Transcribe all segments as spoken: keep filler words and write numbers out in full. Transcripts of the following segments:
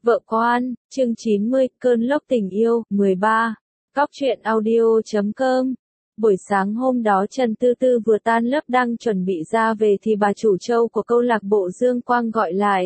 Vợ quan, chương chín mươi, cơn lốc tình yêu, mười ba. Cóc truyện audio chấm com. Buổi sáng hôm đó Trần Tư Tư vừa tan lớp đang chuẩn bị ra về thì bà chủ Châu của câu lạc bộ Dương Quang gọi lại.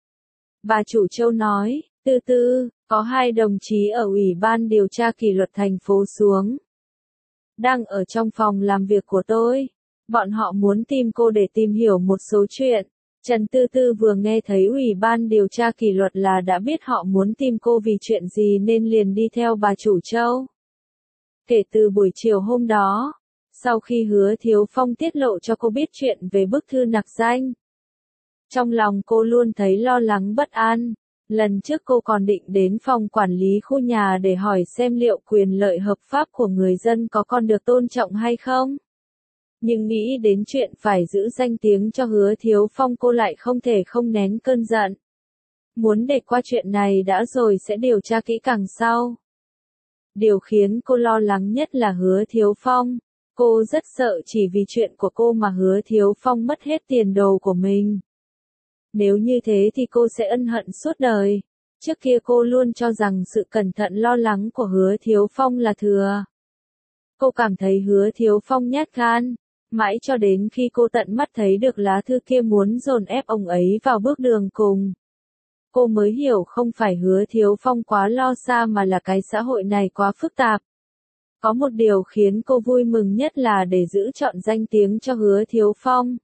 Bà chủ Châu nói, Tư Tư, có hai đồng chí ở Ủy ban điều tra kỷ luật thành phố xuống. Đang ở trong phòng làm việc của tôi. Bọn họ muốn tìm cô để tìm hiểu một số chuyện. Trần Tư Tư vừa nghe thấy Ủy ban điều tra kỷ luật là đã biết họ muốn tìm cô vì chuyện gì nên liền đi theo bà chủ Châu. Kể từ buổi chiều hôm đó, sau khi Hứa Thiếu Phong tiết lộ cho cô biết chuyện về bức thư nặc danh, trong lòng cô luôn thấy lo lắng bất an. Lần trước cô còn định đến phòng quản lý khu nhà để hỏi xem liệu quyền lợi hợp pháp của người dân có còn được tôn trọng hay không. Nhưng nghĩ đến chuyện phải giữ danh tiếng cho Hứa Thiếu Phong cô lại không thể không nén cơn giận. Muốn để qua chuyện này đã rồi sẽ điều tra kỹ càng sau. Điều khiến cô lo lắng nhất là Hứa Thiếu Phong. Cô rất sợ chỉ vì chuyện của cô mà Hứa Thiếu Phong mất hết tiền đồ của mình. Nếu như thế thì cô sẽ ân hận suốt đời. Trước kia cô luôn cho rằng sự cẩn thận lo lắng của Hứa Thiếu Phong là thừa. Cô cảm thấy Hứa Thiếu Phong nhát gan. Mãi cho đến khi cô tận mắt thấy được lá thư kia muốn dồn ép ông ấy vào bước đường cùng. Cô mới hiểu không phải Hứa Thiếu Phong quá lo xa mà là cái xã hội này quá phức tạp. Có một điều khiến cô vui mừng nhất là để giữ trọn danh tiếng cho Hứa Thiếu Phong.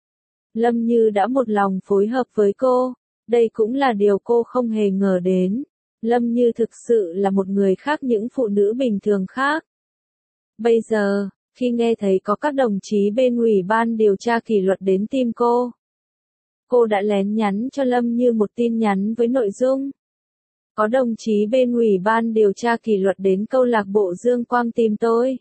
Lâm Như đã một lòng phối hợp với cô. Đây cũng là điều cô không hề ngờ đến. Lâm Như thực sự là một người khác những phụ nữ bình thường khác. Bây giờ, khi nghe thấy có các đồng chí bên Ủy ban điều tra kỷ luật đến tìm cô, cô đã lén nhắn cho Lâm Như một tin nhắn với nội dung: có đồng chí bên Ủy ban điều tra kỷ luật đến câu lạc bộ Dương Quang tìm tôi.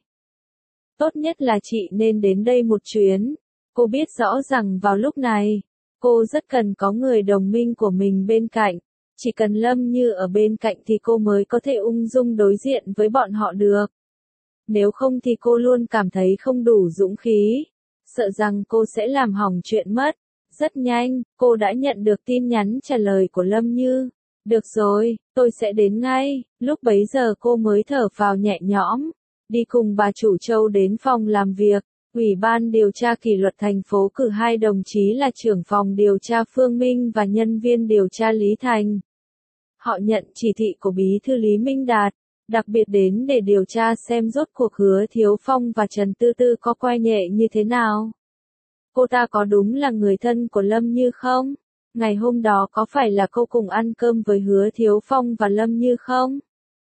Tốt nhất là chị nên đến đây một chuyến. Cô biết rõ rằng vào lúc này, cô rất cần có người đồng minh của mình bên cạnh. Chỉ cần Lâm Như ở bên cạnh thì cô mới có thể ung dung đối diện với bọn họ được. Nếu không thì cô luôn cảm thấy không đủ dũng khí, sợ rằng cô sẽ làm hỏng chuyện mất. Rất nhanh, cô đã nhận được tin nhắn trả lời của Lâm Như. Được rồi, tôi sẽ đến ngay. Lúc bấy giờ cô mới thở phào nhẹ nhõm, đi cùng bà chủ Châu đến phòng làm việc. Ủy ban điều tra kỷ luật thành phố cử hai đồng chí là trưởng phòng điều tra Phương Minh và nhân viên điều tra Lý Thành. Họ nhận chỉ thị của bí thư Lý Minh Đạt, đặc biệt đến để điều tra xem rốt cuộc Hứa Thiếu Phong và Trần Tư Tư có coi nhẹ như thế nào. Cô ta có đúng là người thân của Lâm Như không? Ngày hôm đó có phải là cô cùng ăn cơm với Hứa Thiếu Phong và Lâm Như không?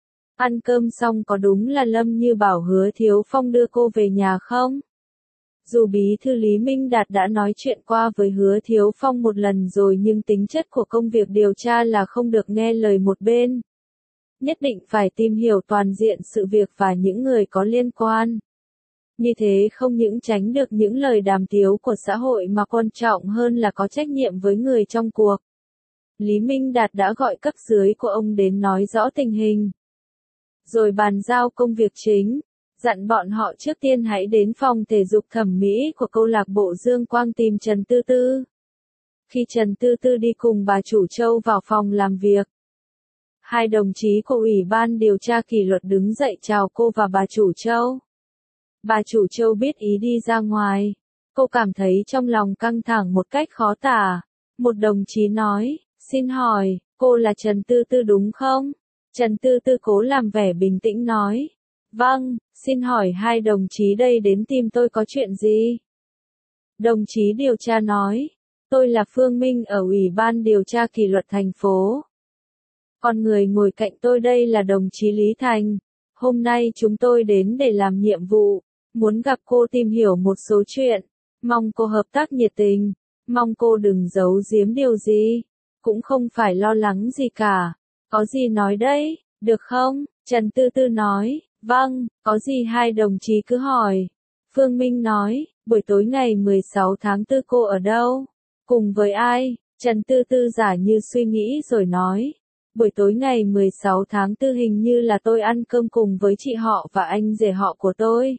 Ăn cơm xong có đúng là Lâm Như bảo Hứa Thiếu Phong đưa cô về nhà không? Dù bí thư Lý Minh Đạt đã nói chuyện qua với Hứa Thiếu Phong một lần rồi nhưng tính chất của công việc điều tra là không được nghe lời một bên. Nhất định phải tìm hiểu toàn diện sự việc và những người có liên quan. Như thế không những tránh được những lời đàm tiếu của xã hội mà quan trọng hơn là có trách nhiệm với người trong cuộc. Lý Minh Đạt đã gọi cấp dưới của ông đến nói rõ tình hình, rồi bàn giao công việc chính, dặn bọn họ trước tiên hãy đến phòng thể dục thẩm mỹ của câu lạc bộ Dương Quang tìm Trần Tư Tư. Khi Trần Tư Tư đi cùng bà chủ Châu vào phòng làm việc, hai đồng chí của Ủy ban điều tra kỷ luật đứng dậy chào cô và bà chủ Châu. Bà chủ Châu biết ý đi ra ngoài. Cô cảm thấy trong lòng căng thẳng một cách khó tả. Một đồng chí nói, xin hỏi, cô là Trần Tư Tư đúng không? Trần Tư Tư cố làm vẻ bình tĩnh nói, vâng, xin hỏi hai đồng chí đây đến tìm tôi có chuyện gì? Đồng chí điều tra nói, tôi là Phương Minh ở Ủy ban điều tra kỷ luật thành phố. Còn người ngồi cạnh tôi đây là đồng chí Lý Thành. Hôm nay chúng tôi đến để làm nhiệm vụ, muốn gặp cô tìm hiểu một số chuyện. Mong cô hợp tác nhiệt tình, mong cô đừng giấu giếm điều gì, cũng không phải lo lắng gì cả. Có gì nói đấy, được không? Trần Tư Tư nói, vâng, có gì hai đồng chí cứ hỏi. Phương Minh nói, buổi tối ngày mười sáu tháng tư cô ở đâu? Cùng với ai? Trần Tư Tư giả như suy nghĩ rồi nói, buổi tối ngày mười sáu tháng tư hình như là tôi ăn cơm cùng với chị họ và anh rể họ của tôi.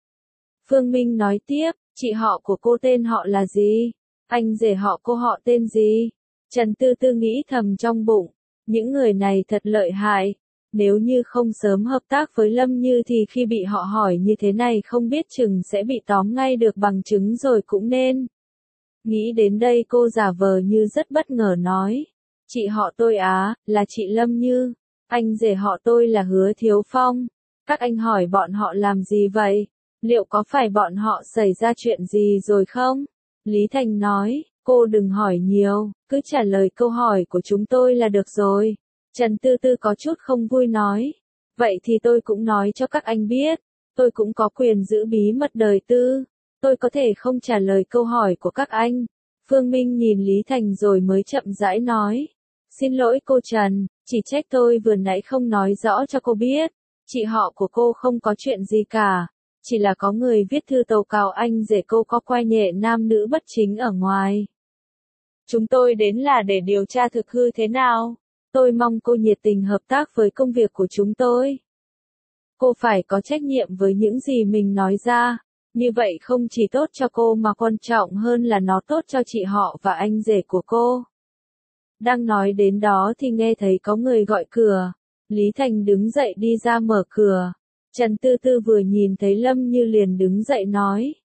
Phương Minh nói tiếp, chị họ của cô tên họ là gì? Anh rể họ cô họ tên gì? Trần Tư Tư nghĩ thầm trong bụng, Những người này thật lợi hại. Nếu như không sớm hợp tác với Lâm Như thì khi bị họ hỏi như thế này không biết chừng sẽ bị tóm ngay được bằng chứng rồi cũng nên. Nghĩ đến đây cô giả vờ như rất bất ngờ nói. Chị họ tôi á, là chị Lâm Như. Anh rể họ tôi là Hứa Thiếu Phong. Các anh hỏi bọn họ làm gì vậy? Liệu có phải bọn họ xảy ra chuyện gì rồi không? Lý Thành nói, cô đừng hỏi nhiều, cứ trả lời câu hỏi của chúng tôi là được rồi. Trần Tư Tư có chút không vui nói. Vậy thì tôi cũng nói cho các anh biết, tôi cũng có quyền giữ bí mật đời tư. Tôi có thể không trả lời câu hỏi của các anh. Phương Minh nhìn Lý Thành rồi mới chậm rãi nói. Xin lỗi cô Trần, chỉ trách tôi vừa nãy không nói rõ cho cô biết. Chị họ của cô không có chuyện gì cả. Chỉ là có người viết thư tố cáo anh rể cô có quan hệ nam nữ bất chính ở ngoài. Chúng tôi đến là để điều tra thực hư thế nào. Tôi mong cô nhiệt tình hợp tác với công việc của chúng tôi. Cô phải có trách nhiệm với những gì mình nói ra. Như vậy không chỉ tốt cho cô mà quan trọng hơn là nó tốt cho chị họ và anh rể của cô. Đang nói đến đó thì nghe thấy có người gọi cửa. Lý Thành đứng dậy đi ra mở cửa. Trần Tư Tư vừa nhìn thấy Lâm Như liền đứng dậy nói.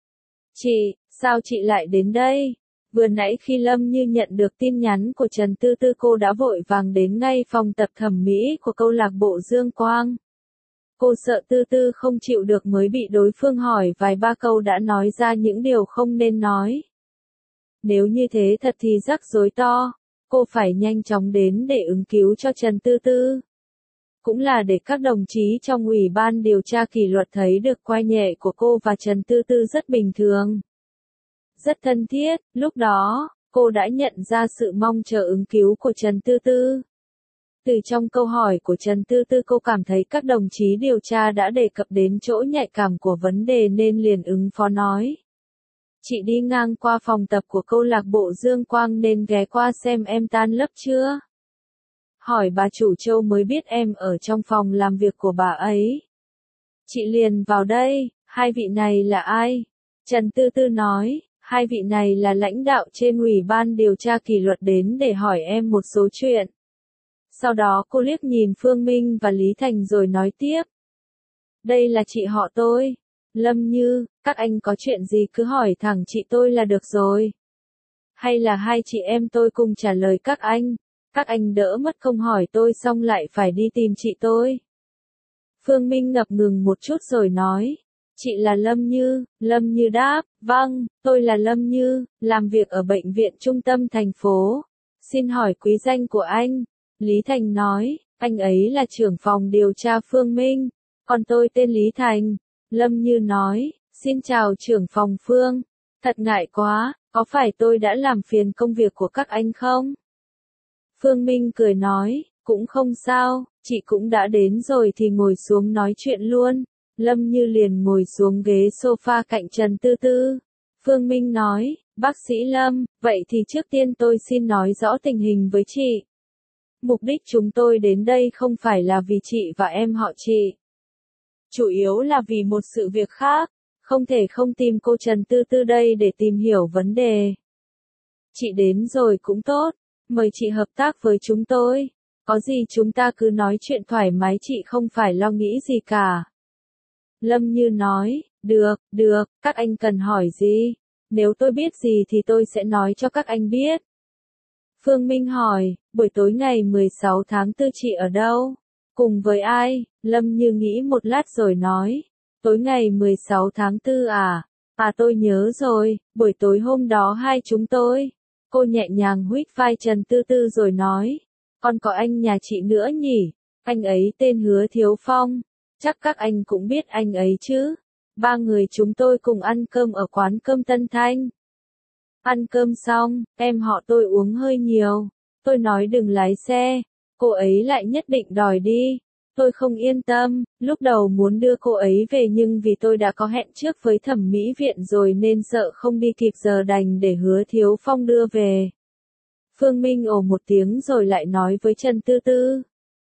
Chị, sao chị lại đến đây? Vừa nãy khi Lâm Như nhận được tin nhắn của Trần Tư Tư cô đã vội vàng đến ngay phòng tập thẩm mỹ của câu lạc bộ Dương Quang. Cô sợ Tư Tư không chịu được mới bị đối phương hỏi vài ba câu đã nói ra những điều không nên nói. Nếu như thế thật thì rắc rối to, cô phải nhanh chóng đến để ứng cứu cho Trần Tư Tư. Cũng là để các đồng chí trong ủy ban điều tra kỷ luật thấy được quan hệ của cô và Trần Tư Tư rất bình thường. Rất thân thiết, lúc đó, cô đã nhận ra sự mong chờ ứng cứu của Trần Tư Tư. Từ trong câu hỏi của Trần Tư Tư cô cảm thấy các đồng chí điều tra đã đề cập đến chỗ nhạy cảm của vấn đề nên liền ứng phó nói. Chị đi ngang qua phòng tập của câu lạc bộ Dương Quang nên ghé qua xem em tan lớp chưa? Hỏi bà chủ Châu mới biết em ở trong phòng làm việc của bà ấy. Chị liền vào đây, hai vị này là ai? Trần Tư Tư nói, hai vị này là lãnh đạo trên ủy ban điều tra kỷ luật đến để hỏi em một số chuyện. Sau đó cô liếc nhìn Phương Minh và Lý Thành rồi nói tiếp. Đây là chị họ tôi, Lâm Như, các anh có chuyện gì cứ hỏi thẳng chị tôi là được rồi. Hay là hai chị em tôi cùng trả lời các anh, các anh đỡ mất không hỏi tôi xong lại phải đi tìm chị tôi. Phương Minh ngập ngừng một chút rồi nói. Chị là Lâm Như, Lâm Như đáp, vâng, tôi là Lâm Như, làm việc ở bệnh viện trung tâm thành phố. Xin hỏi quý danh của anh? Lý Thành nói, anh ấy là trưởng phòng điều tra Phương Minh, còn tôi tên Lý Thành. Lâm Như nói, xin chào trưởng phòng Phương, thật ngại quá, có phải tôi đã làm phiền công việc của các anh không? Phương Minh cười nói, cũng không sao, chị cũng đã đến rồi thì ngồi xuống nói chuyện luôn. Lâm Như liền ngồi xuống ghế sofa cạnh Trần Tư Tư. Phương Minh nói, bác sĩ Lâm, vậy thì trước tiên tôi xin nói rõ tình hình với chị. Mục đích chúng tôi đến đây không phải là vì chị và em họ chị. Chủ yếu là vì một sự việc khác, không thể không tìm cô Trần Tư Tư đây để tìm hiểu vấn đề. Chị đến rồi cũng tốt, mời chị hợp tác với chúng tôi. Có gì chúng ta cứ nói chuyện thoải mái chị không phải lo nghĩ gì cả. Lâm Như nói, được, được, các anh cần hỏi gì? Nếu tôi biết gì thì tôi sẽ nói cho các anh biết. Phương Minh hỏi, buổi tối ngày mười sáu tháng tư chị ở đâu? Cùng với ai? Lâm Như nghĩ một lát rồi nói, tối ngày mười sáu tháng tư à? À tôi nhớ rồi, buổi tối hôm đó hai chúng tôi. Cô nhẹ nhàng huých vai Trần Tư Tư rồi nói, còn có anh nhà chị nữa nhỉ? Anh ấy tên Hứa Thiếu Phong. Chắc các anh cũng biết anh ấy chứ. Ba người chúng tôi cùng ăn cơm ở quán cơm Tân Thanh. Ăn cơm xong, em họ tôi uống hơi nhiều. Tôi nói đừng lái xe. Cô ấy lại nhất định đòi đi. Tôi không yên tâm, lúc đầu muốn đưa cô ấy về nhưng vì tôi đã có hẹn trước với thẩm mỹ viện rồi nên sợ không đi kịp giờ đành để Hứa Thiếu Phong đưa về. Phương Minh ồ một tiếng rồi lại nói với Trần Tư Tư.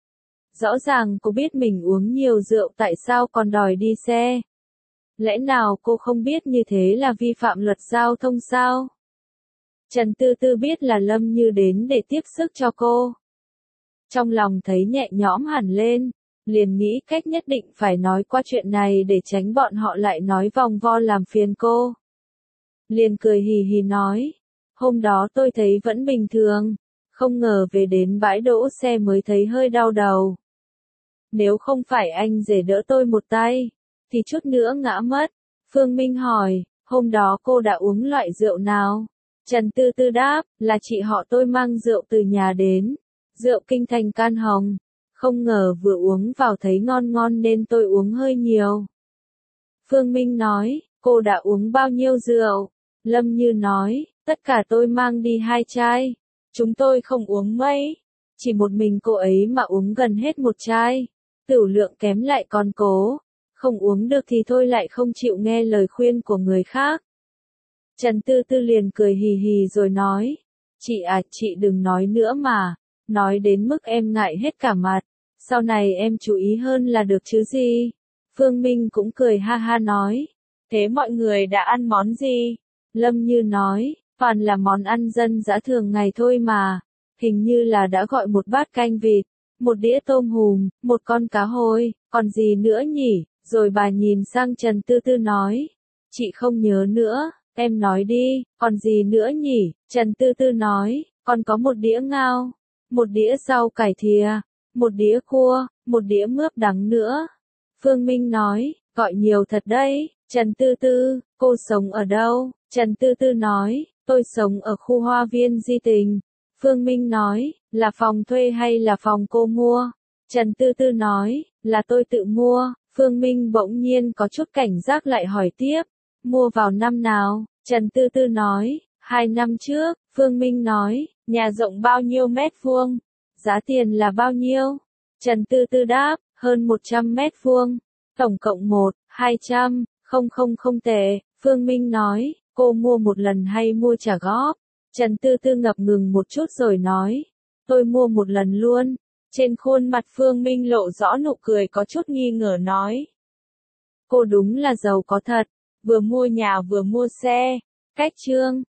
Rõ ràng cô biết mình uống nhiều rượu tại sao còn đòi đi xe? Lẽ nào cô không biết như thế là vi phạm luật giao thông sao? Trần Tư Tư biết là Lâm Như đến để tiếp sức cho cô. trong lòng thấy nhẹ nhõm hẳn lên, liền nghĩ cách nhất định phải nói qua chuyện này để tránh bọn họ lại nói vòng vo làm phiền cô. Liền cười hì hì nói, hôm đó tôi thấy vẫn bình thường, không ngờ về đến bãi đỗ xe mới thấy hơi đau đầu. Nếu không phải anh rể đỡ tôi một tay, thì chút nữa ngã mất. Phương Minh hỏi, hôm đó cô đã uống loại rượu nào? Trần Tư Tư đáp, là chị họ tôi mang rượu từ nhà đến, rượu kinh thành can hồng. Không ngờ vừa uống vào thấy ngon ngon nên tôi uống hơi nhiều. Phương Minh nói, cô đã uống bao nhiêu rượu? Lâm Như nói, tất cả tôi mang đi hai chai. Chúng tôi không uống mấy, chỉ một mình cô ấy mà uống gần hết một chai. Tửu lượng kém lại còn cố, không uống được thì thôi lại không chịu nghe lời khuyên của người khác. Trần Tư Tư liền cười hì hì rồi nói, chị à, chị đừng nói nữa mà, nói đến mức em ngại hết cả mặt, sau này em chú ý hơn là được chứ gì. Phương Minh cũng cười ha ha nói, thế mọi người đã ăn món gì? Lâm Như nói, toàn là món ăn dân dã thường ngày thôi mà, hình như là đã gọi một bát canh vịt, một đĩa tôm hùm, một con cá hồi, còn gì nữa nhỉ? Rồi bà nhìn sang Trần Tư Tư nói, chị không nhớ nữa, em nói đi, còn gì nữa nhỉ? Trần Tư Tư nói, còn có một đĩa ngao, một đĩa rau cải thìa, một đĩa cua, một đĩa mướp đắng nữa. Phương Minh nói, gọi nhiều thật đấy. Trần Tư Tư, cô sống ở đâu? Trần Tư Tư nói, tôi sống ở khu hoa viên Di Tình. Phương Minh nói, là phòng thuê hay là phòng cô mua? Trần Tư Tư nói, là tôi tự mua. Phương Minh bỗng nhiên có chút cảnh giác lại hỏi tiếp, mua vào năm nào? Trần Tư Tư nói, hai năm trước. Phương Minh nói, nhà rộng bao nhiêu mét vuông? Giá tiền là bao nhiêu? Trần Tư Tư đáp, hơn một trăm mét vuông. Tổng cộng một, hai trăm, không không không tệ. Phương Minh nói, cô mua một lần hay mua trả góp? Trần Tư Tư ngập ngừng một chút rồi nói, tôi mua một lần luôn. Trên khuôn mặt Phương Minh lộ rõ nụ cười có chút nghi ngờ nói, cô đúng là giàu có thật, vừa mua nhà vừa mua xe. Cách chương